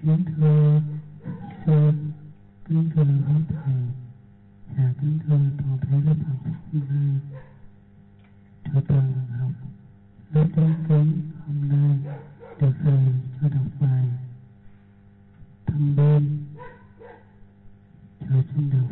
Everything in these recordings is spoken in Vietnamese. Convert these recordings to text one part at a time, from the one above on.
Kính thưa sư, kính thưa pháp thầy và kính thưa toàn thể lớp học hôm nay. Thưa toàn học lớp đăng ký hôm nay được thầy cho đọc bài Tâm Bi. Cho xin đọc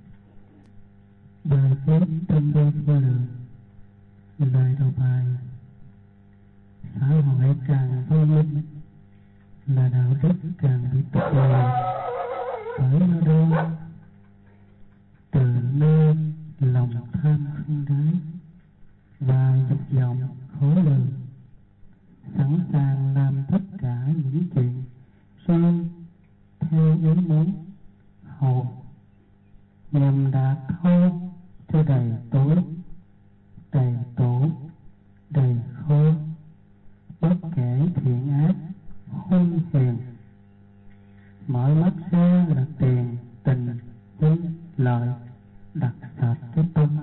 bài viết Tâm Bi vô lượng. Lời đầu bài: xã hội càng vô minh là đạo đức càng bị tục lệ, bởi nó đo từ nơi lòng tham không đáy và dục vọng khổ lường, sẵn sàng làm tất cả những chuyện riêng theo ý muốn hầu nhằm đạt thô cho đầy tối, đầy tổ, đầy khô, bất kể thiện ác hung hiền. Mở mắt ra là tiền, tình, danh, lợi đặt sạch cái tâm,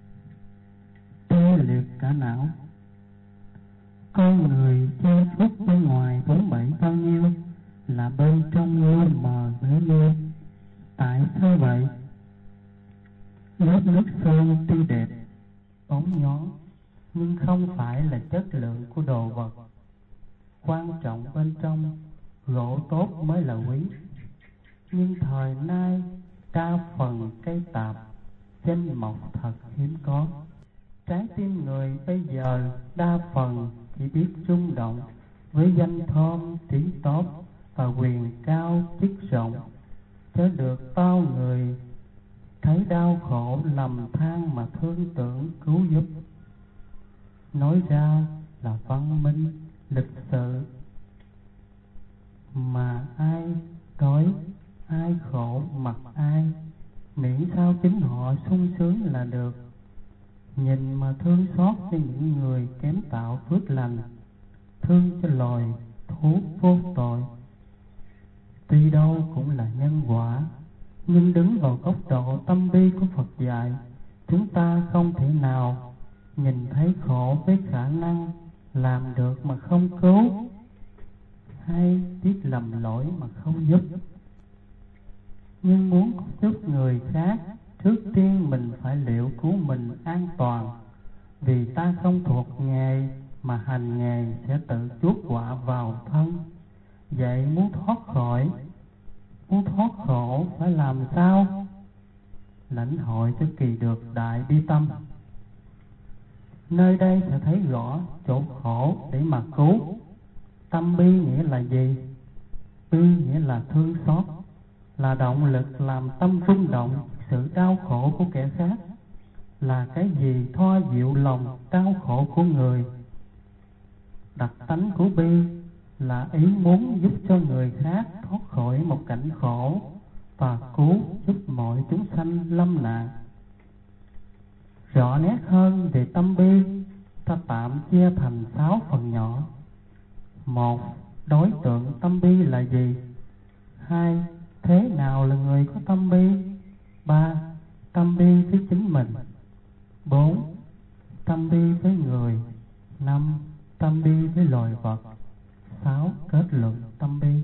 tê liệt cả não. Con người che khuất bên ngoài vốn bẫy bao nhiêu, là bên trong luôn mờ bế mê. Tại sao vậy? Lớp nước sơn tuy đẹp, bóng nhón, nhưng không phải là chất lượng của đồ vật. Quan trọng bên trong, gỗ tốt mới là quý. Nhưng thời nay đa phần cây tạp, danh mộc thật hiếm có. Trái tim người bây giờ đa phần chỉ biết rung động với danh thơm tiếng tốt và quyền cao chức rộng, chớ được bao người thấy đau khổ lầm than mà thương tưởng cứu giúp. Nói ra là văn minh lịch sự, mà ai đói ai khổ mặc ai, miễn sao chính họ sung sướng là được. Nhìn mà thương xót cho những người kém tạo phước lành, thương cho loài thú vô tội. Tuy đâu cũng là nhân quả, nhưng đứng vào góc độ tâm bi của Phật dạy, chúng ta không thể nào nhìn thấy khổ với khả năng làm được mà không cứu, hay biết lầm lỗi mà không giúp. Nhưng muốn giúp người khác, trước tiên mình phải liệu cứu mình an toàn. Vì ta không thuộc nghề mà hành nghề sẽ tự chuốc họa vào thân. Vậy muốn thoát khổ phải làm sao? Lãnh hội cho kỳ được đại bi tâm. Nơi đây sẽ thấy rõ chỗ khổ để mà cứu. Tâm bi nghĩa là gì? Bi nghĩa là thương xót, là động lực làm tâm rung động sự đau khổ của kẻ khác. Là cái gì thoa dịu lòng đau khổ của người? Đặc tánh của bi là ý muốn giúp cho người khác thoát khỏi một cảnh khổ và cứu giúp mọi chúng sanh lâm nạn. Rõ nét hơn về tâm bi, ta tạm chia thành 6 phần nhỏ. 1. Đối tượng tâm bi là gì? 2. Thế nào là người có tâm bi? 3. Tâm bi với chính mình. 4. Tâm bi với người. 5. Tâm bi với loài vật. 6. Kết luận tâm bi.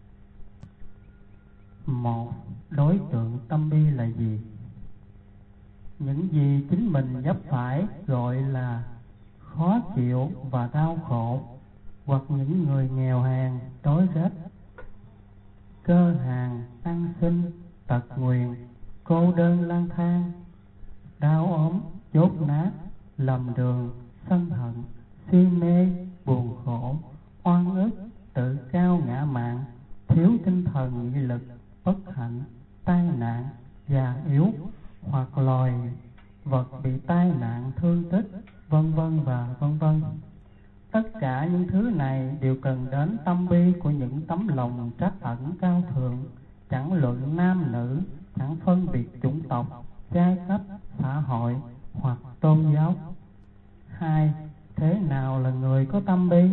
1. Đối tượng tâm bi là gì? Những gì chính mình vấp phải gọi là khó chịu và đau khổ, hoặc những người nghèo hèn, đói rách, cơ hàn, ăn xin, tật nguyền, cô đơn lang thang, đau ốm, dốt nát, lầm đường, sân hận, si mê, buồn khổ, oan ức, tự cao ngã mạn, thiếu tinh thần nghị lực, bất hạnh, tai nạn, già yếu, hoặc loài vật bị tai nạn thương tích, vân vân và vân vân. Tất cả những thứ này đều cần đến tâm bi của những tấm lòng trắc ẩn cao thượng, chẳng luận nam nữ, chẳng phân biệt chủng tộc, giai cấp, xã hội hoặc tôn giáo. 2. Thế nào là người có tâm bi?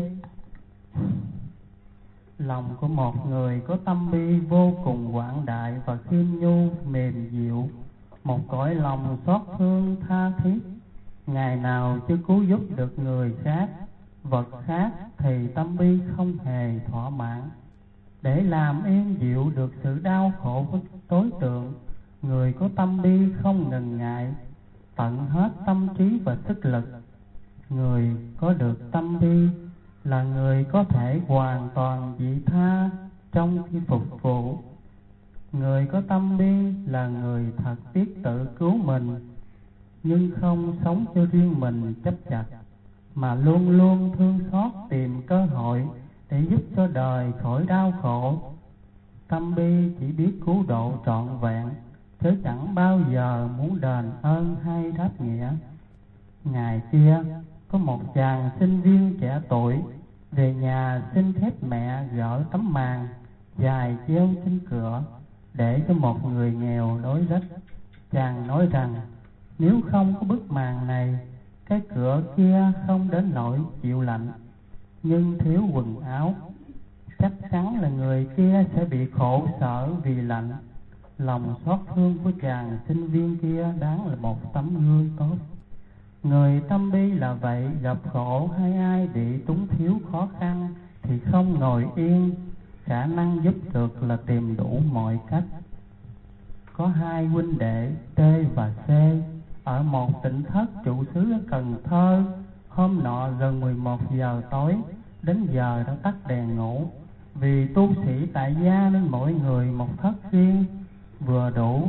Lòng của một người có tâm bi vô cùng quảng đại và khiêm nhu mềm dịu, một cõi lòng xót thương tha thiết. Ngày nào chưa cứu giúp được người khác, vật khác, thì tâm bi không hề thỏa mãn. Để làm yên dịu được sự đau khổ của tối tượng, người có tâm bi không ngần ngại, tận hết tâm trí và sức lực. Người có được tâm bi là người có thể hoàn toàn vị tha trong khi phục vụ. Người có tâm bi là người thật biết tự cứu mình, nhưng không sống cho riêng mình chấp chặt, mà luôn luôn thương xót tìm cơ hội để giúp cho đời khỏi đau khổ. Tâm bi chỉ biết cứu độ trọn vẹn, chứ chẳng bao giờ muốn đền ơn hay đáp nghĩa. Ngày kia có một chàng sinh viên trẻ tuổi về nhà xin phép mẹ gỡ tấm màn dài treo trên cửa để cho một người nghèo đói rách. Chàng nói rằng nếu không có bức màn này, cái cửa kia không đến nỗi chịu lạnh, nhưng thiếu quần áo, chắc chắn là người kia sẽ bị khổ sở vì lạnh. Lòng xót thương của chàng sinh viên kia đáng là một tấm gương tốt. Người tâm bi là vậy, gặp khổ hay ai bị túng thiếu khó khăn thì không ngồi yên, khả năng giúp được là tìm đủ mọi cách. Có hai huynh đệ T và C ở một tỉnh thất trụ xứ ở Cần Thơ. Hôm nọ gần 11 giờ tối, đến giờ đã tắt đèn ngủ. Vì tu sĩ tại gia nên mỗi người một thất riêng, vừa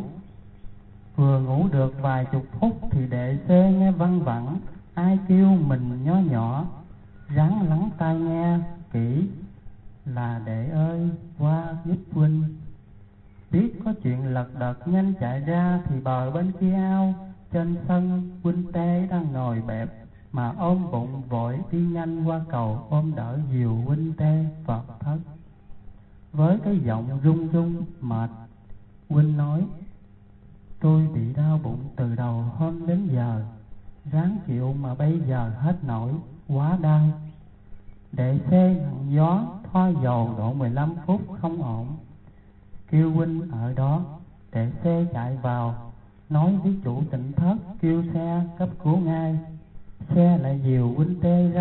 ngủ được vài chục phút thì đệ C nghe văng vẳng ai kêu mình nhỏ nhỏ, ráng lắng tai nghe kỹ là đệ ơi qua giúp huynh. Biết có chuyện lật đật nhanh chạy ra thì bờ bên kia ao trên sân huynh Tê đang ngồi bẹp mà ôm bụng vội đi nhanh qua cầu ôm đỡ dìu huynh Tê vào thất. Với cái giọng run run mệt, huynh nói: tôi bị đau bụng từ đầu hôm đến giờ, ráng chịu mà bây giờ hết nổi, quá đau. Đệ C hằng gió thoa dầu độ 15 phút không ổn, kêu huynh ở đó. Đệ C chạy vào nói với chủ tỉnh thất kêu xe cấp cứu ngay. Xe lại dìu huynh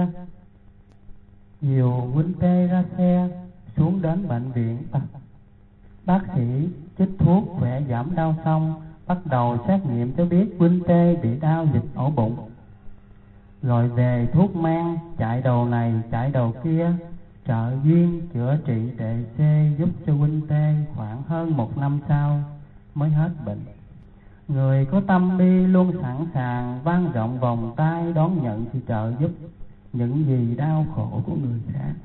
Tê ra xe xuống đến bệnh viện. Bác sĩ chích thuốc khỏe giảm đau xong, bắt đầu xét nghiệm cho biết huynh Tê bị đau dịch ổ bụng. Rồi về thuốc men, chạy đầu này chạy đầu kia, trợ duyên chữa trị đệ C giúp cho huynh Tê khoảng hơn 1 năm sau mới hết bệnh. Người có tâm bi luôn sẵn sàng vang rộng vòng tay đón nhận sự trợ giúp những gì đau khổ của người khác.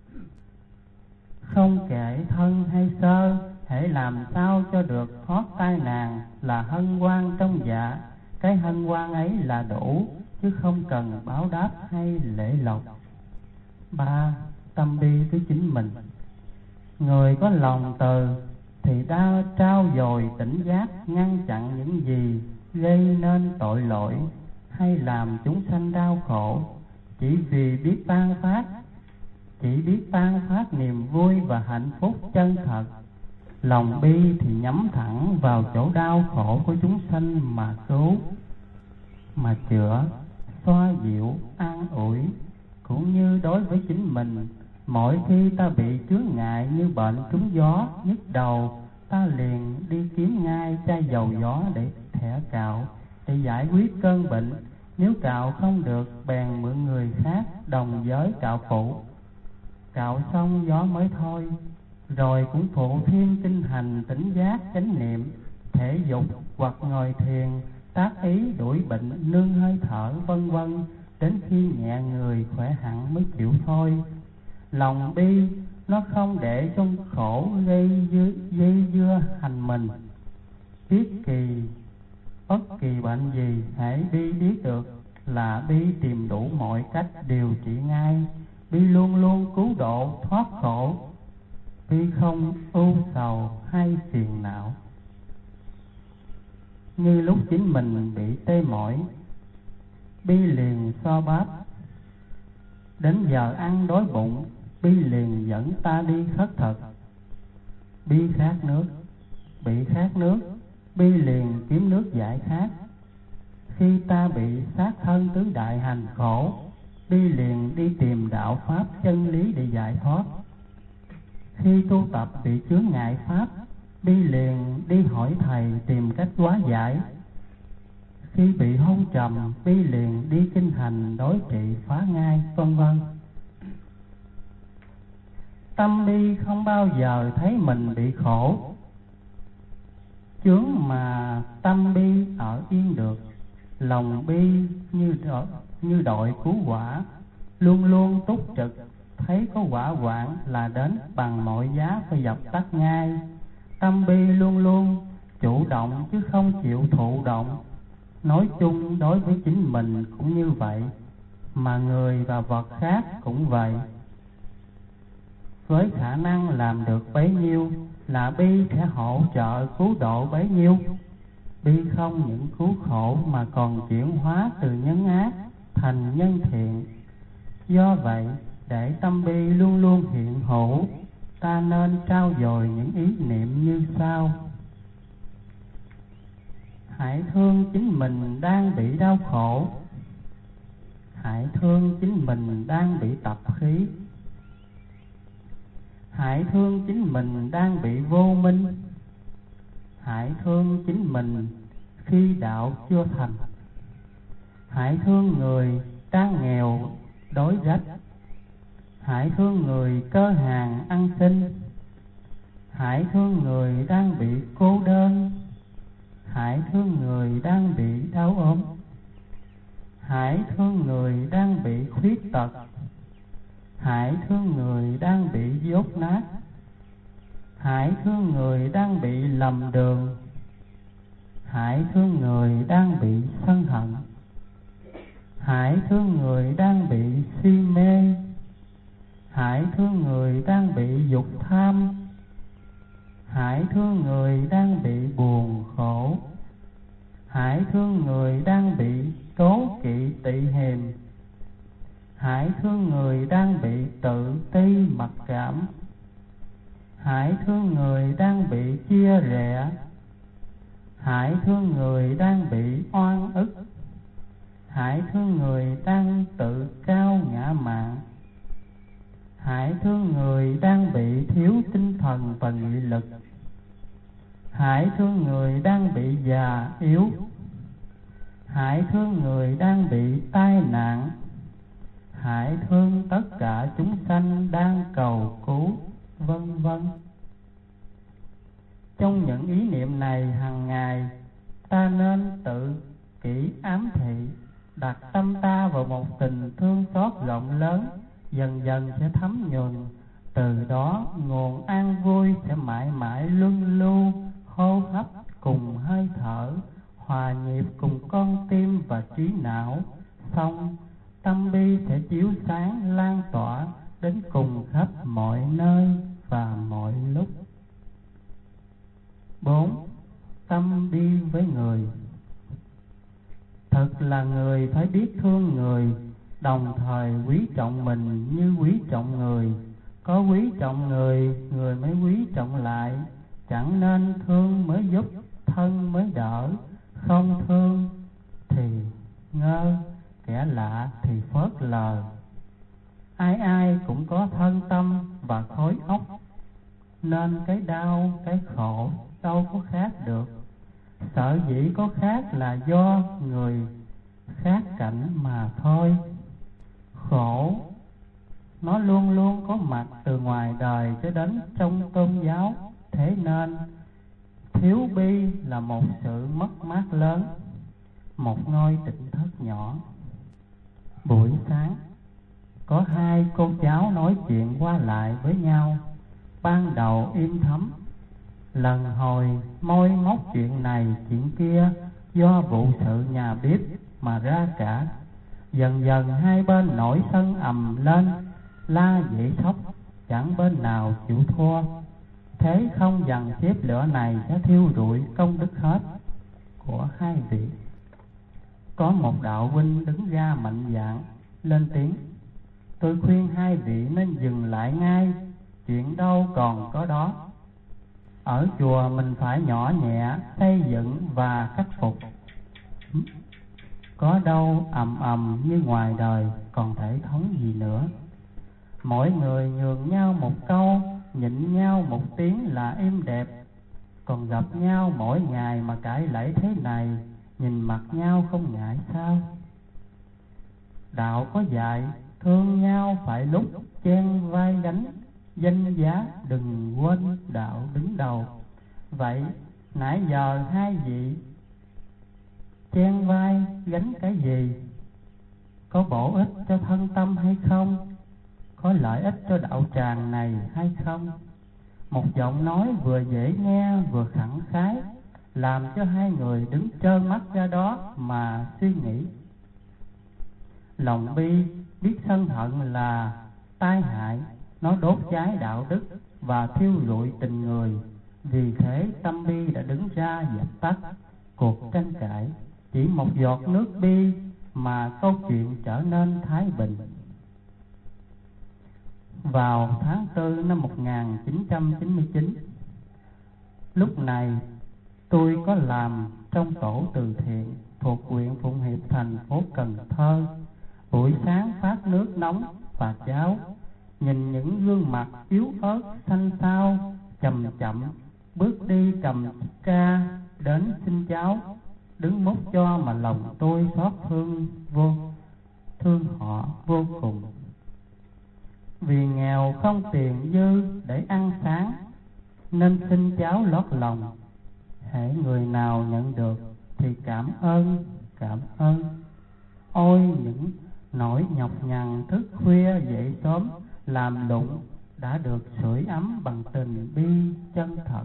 Không kể thân hay sơ, hễ làm sao cho được thoát tai nạn là hân hoan trong dạ. Cái hân hoan ấy là đủ, chứ không cần báo đáp hay lễ lộc. 3. Tâm bi với chính mình. Người có lòng từ thì đã trao dồi tỉnh giác, ngăn chặn những gì gây nên tội lỗi hay làm chúng sanh đau khổ, chỉ biết ban phát niềm vui và hạnh phúc chân thật. Lòng bi thì nhắm thẳng vào chỗ đau khổ của chúng sanh mà cứu, mà chữa, xoa dịu, an ủi. Cũng như đối với chính mình, mỗi khi ta bị chướng ngại như bệnh trúng gió, nhức đầu, ta liền đi kiếm ngay chai dầu gió để thẻ cạo, để giải quyết cơn bệnh. Nếu cạo không được, bèn mượn người khác đồng giới cạo phụ. Cạo xong gió mới thôi. Rồi cũng phụ thêm kinh hành tỉnh giác, chánh niệm, thể dục hoặc ngồi thiền, tác ý đuổi bệnh, nương hơi thở, vân vân, đến khi nhẹ người khỏe hẳn mới chịu thôi. Lòng bi nó không để trong khổ dây dưa hành mình. Bất kỳ bệnh gì hãy bi biết được là bi tìm đủ mọi cách điều trị ngay. Bi luôn luôn cứu độ thoát khổ, bi không ưu sầu hay phiền não. Như lúc chính mình bị tê mỏi, bi liền so bắp. Đến giờ ăn đói bụng, bi liền dẫn ta đi khất thực. Bi bị khát nước, bi liền kiếm nước giải khát. Khi ta bị sát thân tứ đại hành khổ, bi liền đi tìm đạo pháp chân lý để giải thoát. Khi tu tập bị chướng ngại pháp, Bi liền đi hỏi thầy tìm cách hóa giải. Khi bị hôn trầm, Bi liền đi kinh hành đối trị phá ngai, vân vân. Tâm Bi không bao giờ thấy mình bị khổ chướng, mà tâm Bi ở yên được. Lòng Bi như đội cứu hỏa, luôn luôn túc trực, thấy có hỏa hoạn là đến bằng mọi giá phải dập tắt ngay. Tâm Bi luôn luôn chủ động chứ không chịu thụ động. Nói chung đối với chính mình cũng như vậy, mà người và vật khác cũng vậy. Với khả năng làm được bấy nhiêu là Bi sẽ hỗ trợ cứu độ bấy nhiêu. Bi không những cứu khổ mà còn chuyển hóa từ nhân ác thành nhân thiện. Do vậy, để tâm Bi luôn luôn hiện hữu, ta nên trau dồi những ý niệm như sau. Hãy thương chính mình đang bị đau khổ. Hãy thương chính mình đang bị tập khí. Hãy thương chính mình đang bị vô minh. Hãy thương chính mình khi đạo chưa thành. Hãy thương người đang nghèo đói rách. Hãy thương người cơ hàng ăn xin. Hãy thương người đang bị cô đơn. Hãy thương người đang bị đau ốm. Hãy thương người đang bị khuyết tật. Hãy thương người đang bị dốt nát. Hãy thương người đang bị lầm đường. Hãy thương người đang bị sân hận. Hãy thương người đang bị si mê. Hãy thương người đang bị dục tham. Hãy thương người đang bị buồn khổ. Hãy thương người đang bị đố kỵ tị hiềm. Hãy thương người đang bị tự ti mặc cảm. Hãy thương người đang bị chia rẽ. Hãy thương người đang bị oan ức. Hãy thương người đang tự cao ngã mạn. Hãy thương người đang bị thiếu tinh thần và nghị lực. Hãy thương người đang bị già yếu. Hãy thương người đang bị tai nạn. Hãy thương tất cả chúng sanh đang cầu cứu, vân vân. Trong những ý niệm này hàng ngày, ta nên tự kỹ ám thị, đặt tâm ta vào một tình thương xót rộng lớn, dần dần sẽ thấm nhuần. Từ đó nguồn an vui sẽ mãi mãi luân lưu, hô hấp cùng hơi thở, hòa nhịp cùng con tim và trí não. Xong, tâm Bi sẽ chiếu sáng lan tỏa đến cùng khắp mọi nơi và mọi lúc. 4. Tâm Bi với người. Thật là người phải biết thương người, đồng thời quý trọng mình như quý trọng người. Có quý trọng người, người mới quý trọng lại. Chẳng nên thương mới giúp, thân mới đỡ. Không thương thì ngơ, kẻ lạ thì phớt lờ. Ai ai cũng có thân tâm và khối óc, nên cái đau, cái khổ đâu có khác được. Sở dĩ có khác là do người khác cảnh mà thôi. Khổ nó luôn luôn có mặt từ ngoài đời cho đến trong tôn giáo. Thế nên thiếu Bi là một sự mất mát lớn. Một ngôi tỉnh thất nhỏ. Buổi sáng, có hai cô cháu nói chuyện qua lại với nhau. Ban đầu im thấm, lần hồi môi móc chuyện này chuyện kia, do vụ sự nhà bếp mà ra cả. Dần dần hai bên nổi sân ầm lên, la dĩ sốc, chẳng bên nào chịu thua. Thế không dằn xếp lửa này sẽ thiêu rụi công đức hết của hai vị. Có một đạo huynh đứng ra mạnh dạn lên tiếng: tôi khuyên hai vị nên dừng lại ngay, chuyện đâu còn có đó. Ở chùa mình phải nhỏ nhẹ, xây dựng và khắc phục, có đâu ầm ầm như ngoài đời còn thể thống gì nữa. Mỗi người nhường nhau một câu, nhịn nhau một tiếng là êm đẹp. Còn gặp nhau mỗi ngày mà cãi lẫy thế này, nhìn mặt nhau không ngại sao? Đạo có dạy thương nhau phải lúc chen vai gánh, danh giá đừng quên đạo đứng đầu. Vậy nãy giờ hai vị chen vai gánh cái gì? Có bổ ích cho thân tâm hay không? Có lợi ích cho đạo tràng này hay không? Một giọng nói vừa dễ nghe vừa khẳng khái, làm cho hai người đứng trơ mắt ra đó mà suy nghĩ. Lòng bi biết sân hận là tai hại, nó đốt cháy đạo đức và thiêu rụi tình người. Vì thế tâm bi đã đứng ra dập tắt cuộc tranh cãi. Chỉ một giọt nước bi mà câu chuyện trở nên thái bình. Vào tháng 4 năm 1999, lúc này tôi có làm trong tổ từ thiện thuộc huyện Phụng Hiệp, thành phố Cần Thơ. Buổi sáng phát nước nóng và cháo, nhìn những gương mặt yếu ớt xanh xao chậm chậm bước đi cầm ca đến xin cháo, đứng múc cho mà lòng tôi xót thương họ vô cùng. Vì nghèo không tiền dư để ăn sáng, nên xin cháo lót lòng. Hễ người nào nhận được thì cảm ơn. Ôi những nỗi nhọc nhằn thức khuya dậy sớm làm lụng đã được sưởi ấm bằng tình bi chân thật.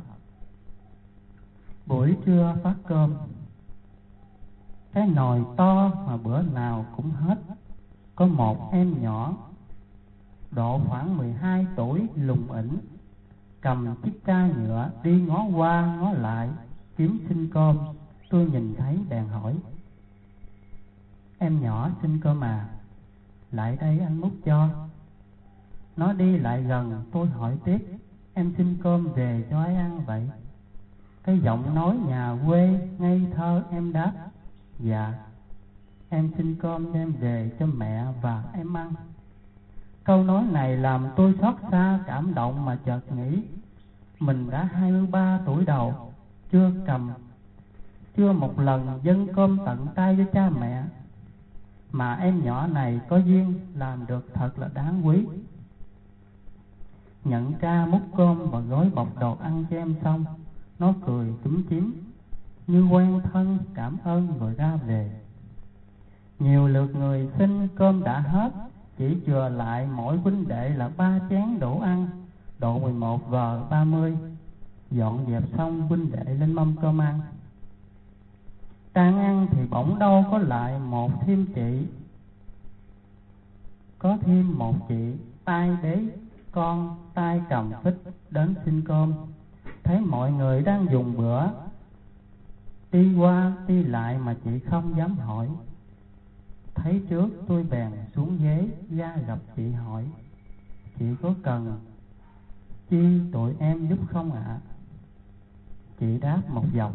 Buổi trưa phát cơm, cái nồi to mà bữa nào cũng hết. Có một em nhỏ độ khoảng 12 tuổi lùng ỉnh, cầm chiếc ca nhựa đi ngó qua ngó lại kiếm xin cơm. Tôi nhìn thấy bèn hỏi: "Em nhỏ xin cơm à? Lại đây anh múc cho." Nó đi lại gần, tôi hỏi tiếp: "Em xin cơm về cho ai ăn vậy?" Cái giọng nói nhà quê ngây thơ em đáp: "Dạ, em xin cơm đem về cho mẹ và em ăn." Câu nói này làm tôi xót xa cảm động mà chợt nghĩ mình đã 23 tuổi đầu, chưa một lần dâng cơm tận tay với cha mẹ, mà em nhỏ này có duyên làm được thật là đáng quý. Nhận ca múc cơm và gói bọc đồ ăn cho em xong, nó cười chúm chím như quen thân cảm ơn rồi ra về. Nhiều lượt người xin cơm đã hết, chỉ chừa lại mỗi huynh đệ là 3 chén đổ ăn. Độ 11:30 dọn dẹp xong, huynh đệ lên mâm cơm ăn. Đang ăn thì bỗng đâu có lại có thêm một chị tay bế con, tay cầm phích đến xin cơm. Thấy mọi người đang dùng bữa, đi qua đi lại mà chị không dám hỏi. Thấy trước tôi bèn xuống ghế ra gặp chị hỏi: "Chị có cần chi tụi em giúp không ạ?" Chị đáp một dòng: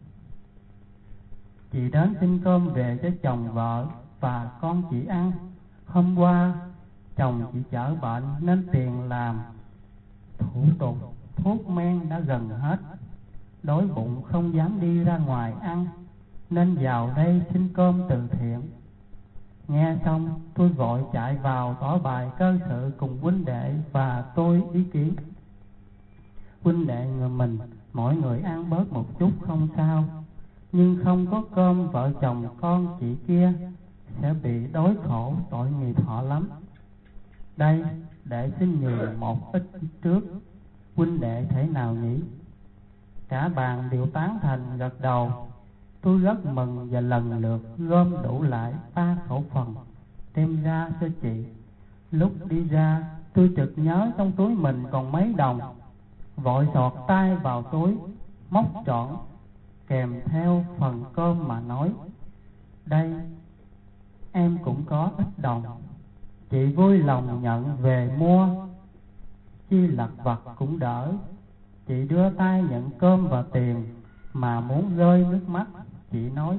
"Chị đến xin cơm về cho chồng vợ và con chị ăn. Hôm qua chồng chị chở bệnh nên tiền làm thủ tục thuốc men đã gần hết. Đói bụng không dám đi ra ngoài ăn, nên vào đây xin cơm từ thiện." Nghe xong tôi vội chạy vào tỏ bài cơ sự cùng huynh đệ và tôi ý kiến. Huynh đệ người mình mỗi người ăn bớt một chút không sao, nhưng không có cơm vợ chồng con chị kia sẽ bị đói khổ, tội nghiệp họ lắm. Đây, để xin nhường một ít trước, huynh đệ thể nào nhỉ? Cả bàn đều tán thành gật đầu. Tôi rất mừng và lần lượt gom đủ lại 3 khẩu phần đem ra cho chị. Lúc đi ra tôi chợt nhớ trong túi mình còn mấy đồng, vội sọt tay vào túi móc trọn kèm theo phần cơm mà nói: "Đây, em cũng có ít đồng." Chị vui lòng nhận về mua, chi lặt vặt cũng đỡ. Chị đưa tay nhận cơm và tiền mà muốn rơi nước mắt. Chị nói: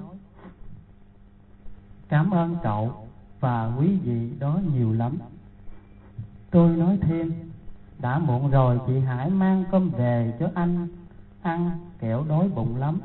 "Cảm ơn cậu và quý vị đó nhiều lắm." Tôi nói thêm: Đã muộn rồi, chị hãy mang cơm về cho anh ăn, kẻo đói bụng lắm.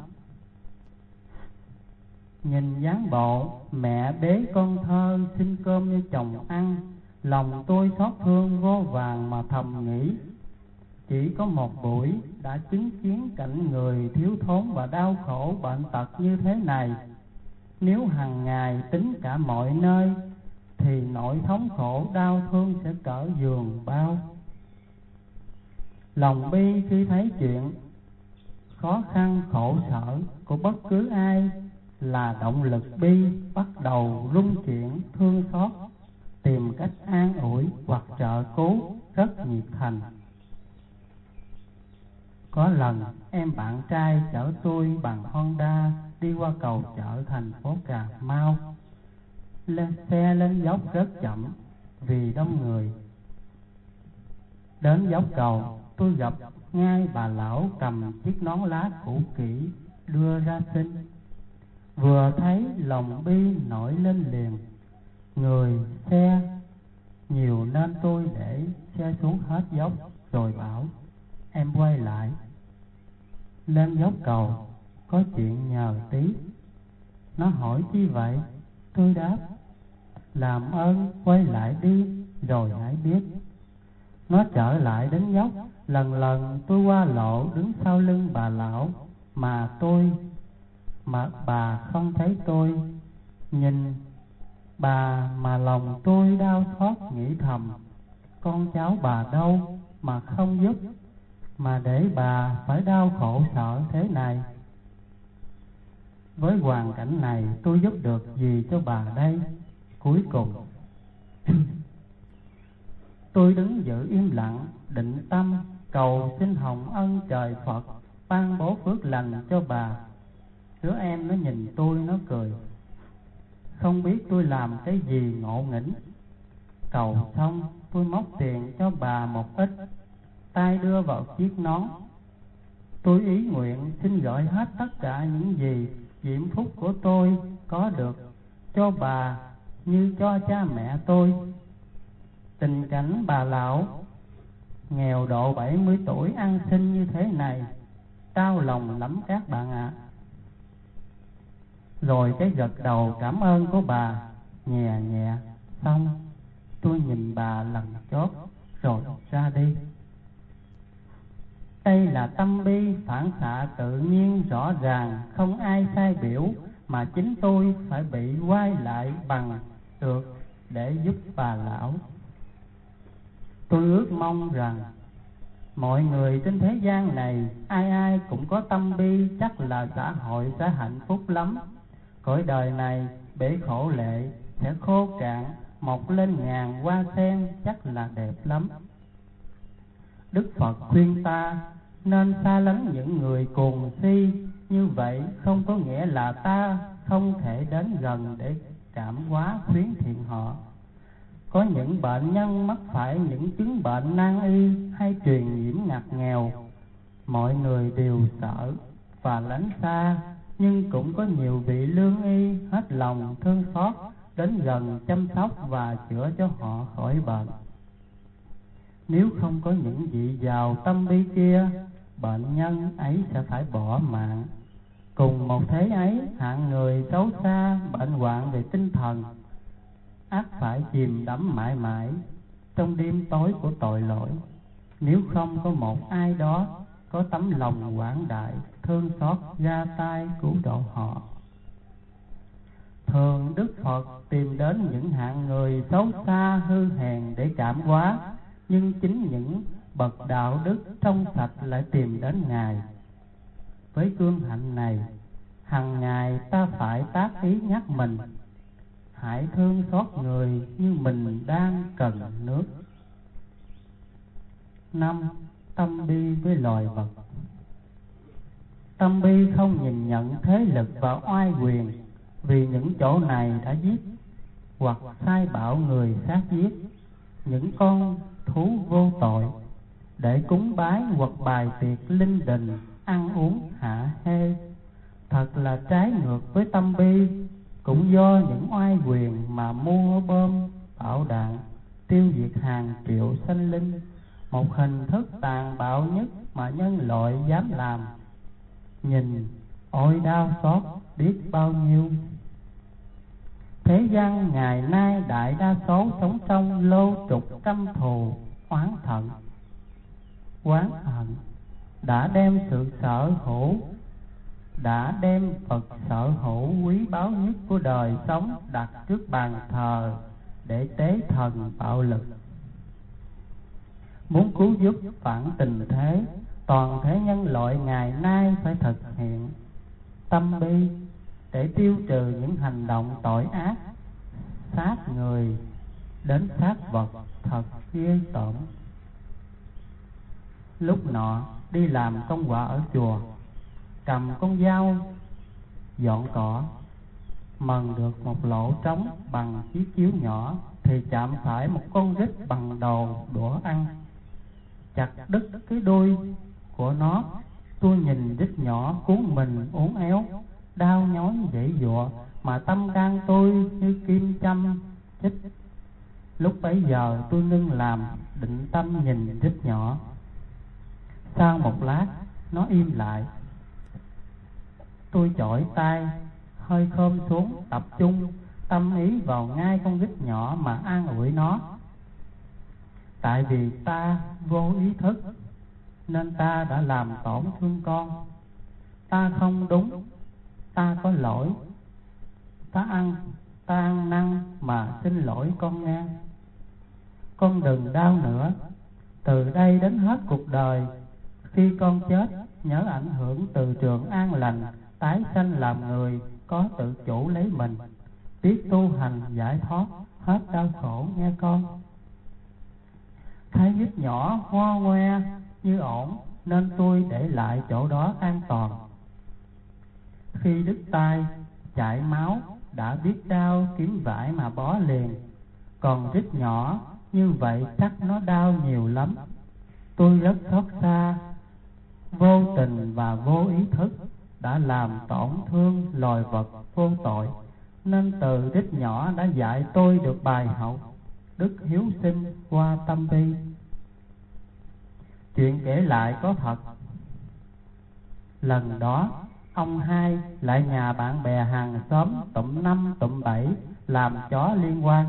Nhìn dáng bộ mẹ bế con thơ xin cơm cho chồng ăn, lòng tôi xót thương vô vàn mà thầm nghĩ, chỉ có một buổi đã chứng kiến cảnh người thiếu thốn và đau khổ bệnh tật như thế này. Nếu hàng ngày tính cả mọi nơi thì nỗi thống khổ đau thương sẽ cỡ giường bao. Lòng bi khi thấy chuyện khó khăn khổ sở của bất cứ ai là động lực bi bắt đầu rung chuyển thương xót, tìm cách an ủi hoặc trợ cứu rất nhiệt thành. Có lần em bạn trai chở tôi bằng Honda đi qua cầu chợ thành phố Cà Mau. Xe lên dốc rất chậm vì đông người. Đến dốc cầu, tôi gặp ngay bà lão cầm chiếc nón lá cũ kỹ đưa ra xin. Vừa thấy lòng bi nổi lên liền. Người xe nhiều nên tôi để xe xuống hết dốc rồi bảo em quay lại. Lên dốc cầu có chuyện nhờ tí. Nó hỏi chi vậy? Tôi đáp làm ơn quay lại đi rồi hãy biết. Nó trở lại đến dốc, lần lần tôi qua lộ đứng sau lưng bà lão mà bà không thấy tôi. Nhìn bà mà lòng tôi đau xót nghĩ thầm, con cháu bà đâu mà không giúp, mà để bà phải đau khổ sợ thế này. Với hoàn cảnh này tôi giúp được gì cho bà đây? Cuối cùng tôi đứng giữ im lặng, định tâm cầu xin hồng ân trời Phật ban bố phước lành cho bà. Đứa em nó nhìn tôi nó cười, không biết tôi làm cái gì ngộ nghĩnh. Cầu xong tôi móc tiền cho bà một ít, tay đưa vào chiếc nón. Tôi ý nguyện xin gửi hết tất cả những gì diễm phúc của tôi có được cho bà như cho cha mẹ tôi. Tình cảnh bà lão nghèo độ 70 tuổi ăn xin như thế này đau lòng lắm các bạn ạ. Rồi cái gật đầu cảm ơn của bà nhẹ nhẹ xong, tôi nhìn bà lần chót rồi ra đi. Đây là tâm bi phản xạ tự nhiên rõ ràng, không ai sai biểu, mà chính tôi phải bị quay lại bằng được để giúp bà lão. Tôi ước mong rằng mọi người trên thế gian này ai ai cũng có tâm bi, chắc là xã hội sẽ hạnh phúc lắm. Cõi đời này bể khổ lệ sẽ khô cạn, mọc lên ngàn hoa sen chắc là đẹp lắm. Đức Phật khuyên ta nên xa lánh những người cuồng si, như vậy không có nghĩa là ta không thể đến gần để cảm hóa khuyến thiện họ. Có những bệnh nhân mắc phải những chứng bệnh nan y hay truyền nhiễm ngặt nghèo, mọi người đều sợ và lánh xa, nhưng cũng có nhiều vị lương y hết lòng thương xót đến gần chăm sóc và chữa cho họ khỏi bệnh. Nếu không có những vị giàu tâm bi kia, bệnh nhân ấy sẽ phải bỏ mạng. Cùng một thế ấy, hạng người xấu xa, bệnh hoạn về tinh thần ắt phải chìm đắm mãi mãi trong đêm tối của tội lỗi, nếu không có một ai đó có tấm lòng quảng đại thương xót ra tay cứu độ họ. Thường Đức Phật tìm đến những hạng người xấu xa hư hèn để cảm hóa, nhưng chính những bậc đạo đức trong sạch lại tìm đến Ngài. Với gương hạnh này, hằng ngày ta phải tác ý nhắc mình, hãy thương xót người như mình đang cần nước. 5. Tâm bi với loài vật. Tâm bi không nhìn nhận thế lực và oai quyền, vì những chỗ này đã giết hoặc sai bảo người sát giết những con thú vô tội để cúng bái hoặc bài tiệc linh đình, ăn uống hạ hê. Thật là trái ngược với tâm bi. Cũng do những oai quyền mà mua bom bạo đạn tiêu diệt hàng triệu sinh linh, một hình thức tàn bạo nhất mà nhân loại dám làm. Nhìn ôi đau xót biết bao nhiêu. Thế gian ngày nay đại đa số sống trong lô trục căm thù oán hận, đã đem sự sở hữu, đã đem vật sở hữu quý báu nhất của đời sống đặt trước bàn thờ để tế thần bạo lực. Muốn cứu giúp phản tình thế, toàn thể nhân loại ngày nay phải thực hiện tâm bi để tiêu trừ những hành động tội ác, sát người đến sát vật thật ghê tởm. Lúc nọ đi làm công quả ở chùa, cầm con dao dọn cỏ, mần được một lỗ trống bằng chiếc chiếu nhỏ thì chạm phải một con rết bằng đầu đũa ăn, chặt đứt cái đuôi của nó. Tôi nhìn rết nhỏ cuốn mình uốn éo, đau nhói dãy giụa, mà tâm can tôi như kim châm chích. Lúc bấy giờ tôi ngưng làm, định tâm nhìn rết nhỏ. Sau một lát nó im lại. Tôi chổi tay hơi khom xuống, tập trung tâm ý vào ngay con rít nhỏ mà an ủi nó. Tại vì ta vô ý thức nên ta đã làm tổn thương con. Ta không đúng, ta có lỗi. Ta ăn năn mà xin lỗi con nghe. Con đừng đau nữa. Từ đây đến hết cuộc đời, khi con chết, nhớ ảnh hưởng từ trường an lành, tái sanh làm người, có tự chủ lấy mình, biết tu hành giải thoát, hết đau khổ nghe con. Thấy vết nhỏ hoa ngoe như ổn, nên tôi để lại chỗ đó an toàn. Khi đứt tay, chảy máu, đã biết đau kiếm vải mà bó liền. Còn rít nhỏ như vậy chắc nó đau nhiều lắm. Tôi rất xót xa, vô tình và vô ý thức đã làm tổn thương loài vật vô tội, nên từ rít nhỏ đã dạy tôi được bài học đức hiếu sinh qua tâm bi. Chuyện kể lại có thật. Lần đó ông hai lại nhà bạn bè hàng xóm tụm 5 tụm 7 làm chó liên quan,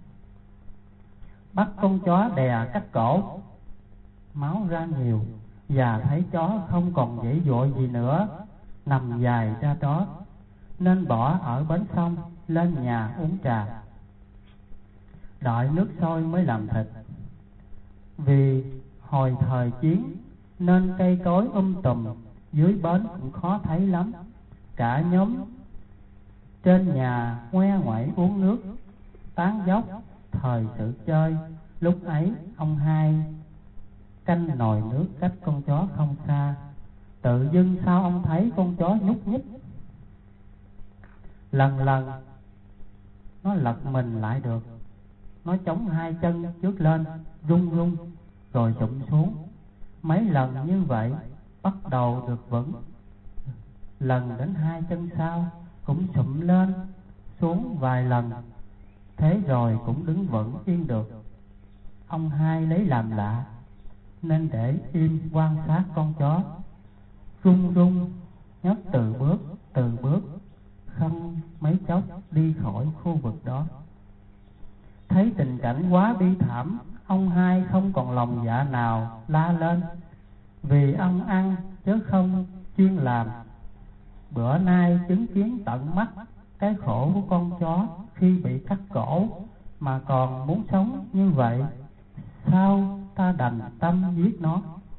bắt con chó đè cắt cổ, máu ra nhiều, và thấy chó không còn dãy dụa gì nữa, nằm dài ra đó, nên bỏ ở bến sông lên nhà uống trà, đợi nước sôi mới làm thịt. Vì hồi thời chiến nên cây cối tùm, dưới bến cũng khó thấy lắm. Cả nhóm trên nhà ngoe ngoẩy uống nước, tán dóc thời sự chơi. Lúc ấy ông hai canh nồi nước cách con chó không xa. Tự dưng sao ông thấy con chó nhúc nhích, lần lần nó lật mình lại được. Nó chống hai chân trước lên rung rung rồi chụm xuống. Mấy lần như vậy bắt đầu được vững. Lần đến hai chân sau cũng sụm lên xuống vài lần, thế rồi cũng đứng vững yên được. Ông hai lấy làm lạ nên để im quan sát con chó, rung rung nhấc từ bước, không mấy chốc đi khỏi khu vực đó. Thấy tình cảnh quá bi thảm, ông hai không còn lòng dạ nào la lên, vì ông ăn chứ không chuyên làm. Bữa nay chứng kiến tận mắt cái khổ của con chó khi bị cắt cổ mà còn muốn sống như vậy, sao ta đành tâm giết nó.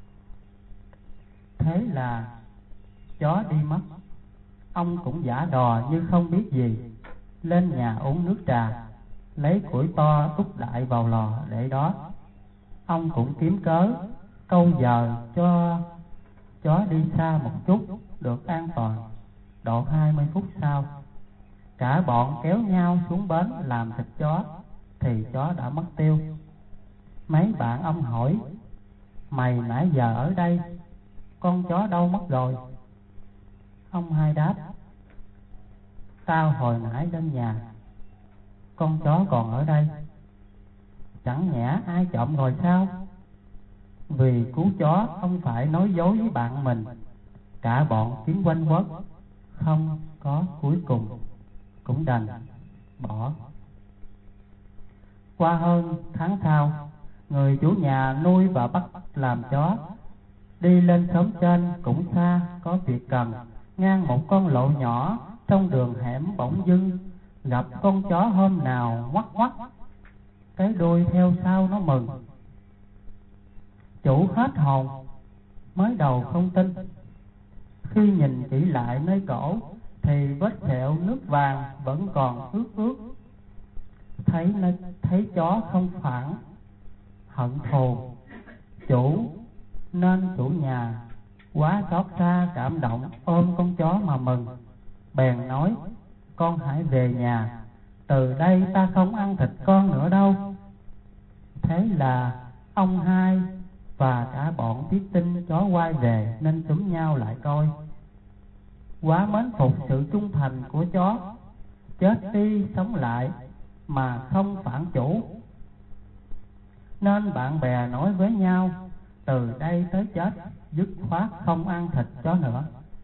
Thế là chó đi mất. Ông cũng giả đò như không biết gì, lên nhà uống nước trà, lấy củi to đúc đại vào lò để đó. Ông cũng kiếm cớ câu giờ cho chó đi xa một chút được an toàn. Độ 20 phút sau, cả bọn kéo nhau xuống bến làm thịt chó, thì chó đã mất tiêu. Mấy bạn ông hỏi: mày nãy giờ ở đây, con chó đâu mất rồi? Ông hai đáp: tao hồi nãy lên nhà, con chó còn ở đây. Chẳng nhẽ ai trộm rồi sao? Vì cứu chó không phải nói dối với bạn mình. Cả bọn kiến quanh quất, không có cuối cùng cũng đành bỏ. Qua hơn tháng sau, người chủ nhà nuôi và bắt làm chó đi lên xóm trên cũng xa, có việc cần. Ngang một con lộ nhỏ trong đường hẻm bỗng dưng gặp con chó hôm nào ngoắc ngoắc cái đuôi theo sau nó mừng. Chủ hết hồn, mới đầu không tin. Khi nhìn kỹ lại nơi cổ thì vết sẹo nước vàng vẫn còn ướt ướt. Thấy chó không phản, hận thù chủ, nên chủ nhà quá xót xa cảm động, ôm con chó mà mừng. Bèn nói: con hãy về nhà, từ đây ta không ăn thịt con nữa đâu. Thế là ông hai và cả bọn biết tin chó quay về nên túm nhau lại coi. Quá mến phục sự trung thành của chó, chết đi sống lại mà không phản chủ, nên bạn bè nói với nhau từ đây tới chết dứt khoát không ăn thịt chó nữa.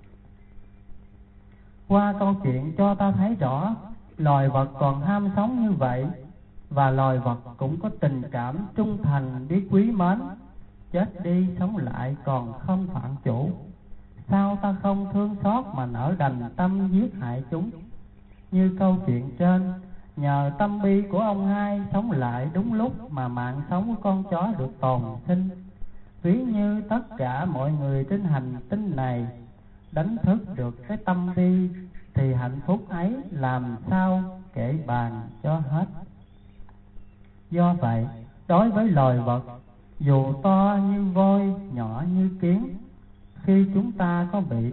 Qua câu chuyện cho ta thấy rõ loài vật còn ham sống như vậy, và loài vật cũng có tình cảm trung thành biết quý mến, chết đi sống lại còn không phản chủ. Sao ta không thương xót mà nỡ đành tâm giết hại chúng? Như câu chuyện trên, nhờ tâm bi của ông hai sống lại đúng lúc mà mạng sống của con chó được tồn sinh. Ví như tất cả mọi người trên hành tinh này đánh thức được cái tâm bi, thì hạnh phúc ấy làm sao kể bàn cho hết. Do vậy, đối với loài vật, dù to như voi, nhỏ như kiến, khi chúng có bị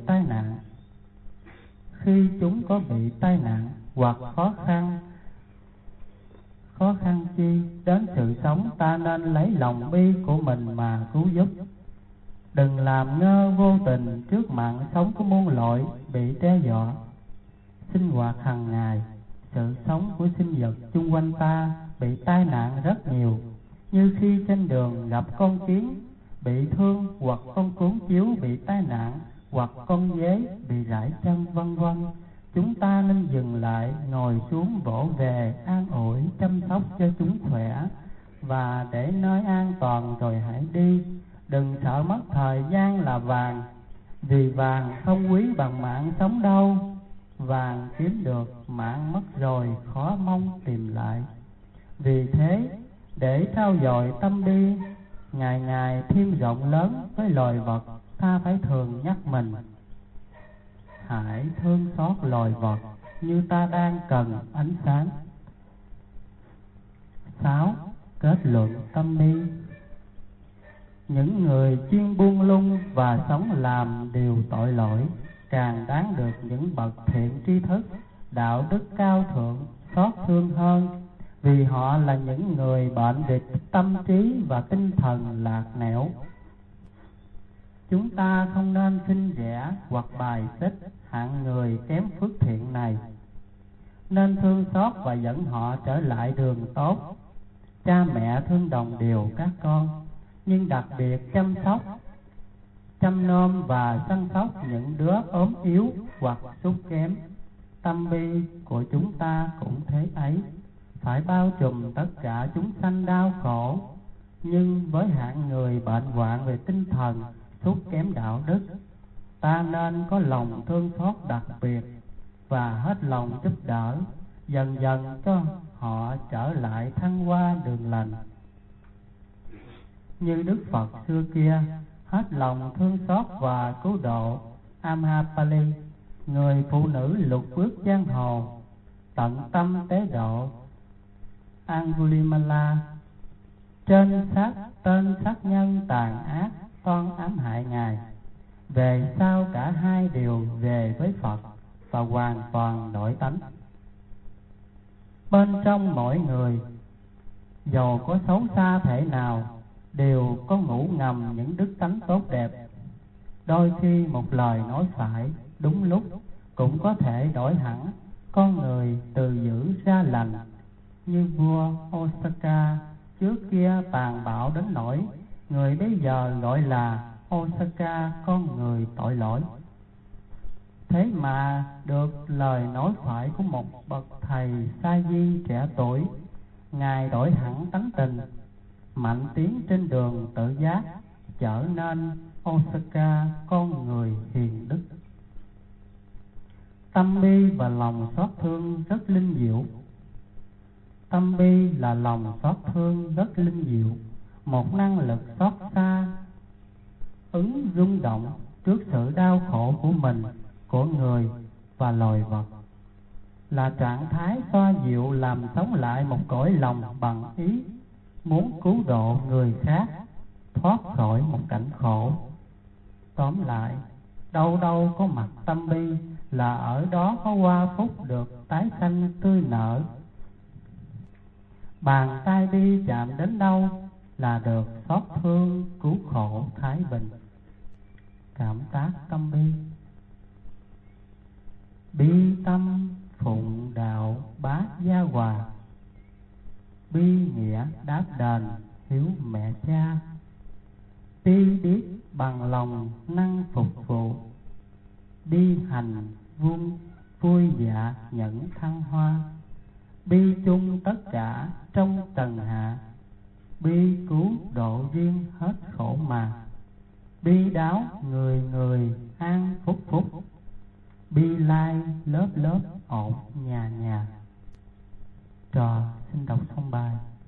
tai nạn hoặc khó khăn chi đến sự sống, ta nên lấy lòng bi của mình mà cứu giúp. Đừng làm ngơ vô tình trước mạng sống của muôn loại bị đe dọa. Sinh hoạt hàng ngày, sự sống của sinh vật chung quanh ta bị tai nạn rất nhiều, như khi trên đường gặp con kiến bị thương, hoặc con cuốn chiếu bị tai nạn, hoặc con dế bị gãy chân, vân vân. Chúng ta nên dừng lại, ngồi xuống vỗ về, an ủi, chăm sóc cho chúng khỏe, và để nơi an toàn rồi hãy đi. Đừng sợ mất thời gian là vàng, vì vàng không quý bằng mạng sống đâu. Vàng kiếm được, mạng mất rồi khó mong tìm lại. Vì thế, để trau dồi tâm bi, ngày ngày thêm rộng lớn với loài vật, ta phải thường nhắc mình: hãy thương xót loài vật như ta đang cần ánh sáng. 6. Kết luận tâm bi. Những người chuyên buông lung và sống làm điều tội lỗi càng đáng được những bậc thiện tri thức, đạo đức cao thượng xót thương hơn, vì họ là những người bệnh về tâm trí và tinh thần lạc nẻo. Chúng ta không nên khinh rẻ hoặc bài xích hạng người kém phước thiện này, nên thương xót và dẫn họ trở lại đường tốt. Cha mẹ thương đồng đều các con, nhưng đặc biệt chăm nom và săn sóc những đứa ốm yếu hoặc sút kém. Tâm bi của chúng ta cũng thế ấy, phải bao trùm tất cả chúng sanh đau khổ. Nhưng với hạng người bệnh hoạn về tinh thần, sút kém đạo đức, ta nên có lòng thương xót đặc biệt và hết lòng giúp đỡ, dần dần cho họ trở lại thăng hoa đường lành. Như Đức Phật xưa kia hết lòng thương xót và cứu độ Amhapali, người phụ nữ lục bước giang hồ, tận tâm tế độ Angulimala, tên sát nhân tàn ác toan ám hại ngài. Về sau cả hai đều về với Phật và hoàn toàn đổi tánh. Bên trong mỗi người, dầu có xấu xa thể nào, đều có ngủ ngầm những đức tánh tốt đẹp. Đôi khi một lời nói phải đúng lúc cũng có thể đổi hẳn con người từ dữ ra lành. Như vua Osaka trước kia tàn bạo đến nỗi người bấy giờ gọi là Osaka, con người tội lỗi. Thế mà được lời nói thoại của một bậc thầy sa di trẻ tuổi, Ngài đổi hẳn tánh tình, mạnh tiến trên đường tự giác, trở nên Osaka, con người hiền đức. Tâm bi và lòng xót thương rất linh diệu. Tâm bi là lòng xót thương rất linh diệu, một năng lực xót xa, ứng rung động trước sự đau khổ của mình, của người và loài vật, là trạng thái xoa dịu làm sống lại một cõi lòng bằng ý muốn cứu độ người khác thoát khỏi một cảnh khổ. Tóm lại, đâu đâu có mặt tâm bi là ở đó có hoa phúc được tái sanh tươi nở. Bàn tay bi chạm đến đâu là được xót thương cứu khổ thái bình. Cảm tác tâm bi. Bi tâm phụng đạo bá gia hòa, bi nghĩa đáp đền hiếu mẹ cha, bi biết bằng lòng năng phục vụ, bi hành vui dạ nhẫn thăng hoa, bi chung tất cả trong trần hạ, bi cứu độ duyên hết khổ mà, bi đáo người người an phúc phúc, bi lai lớp lớp ổn nhà nhà. Trò xin đọc xong bài.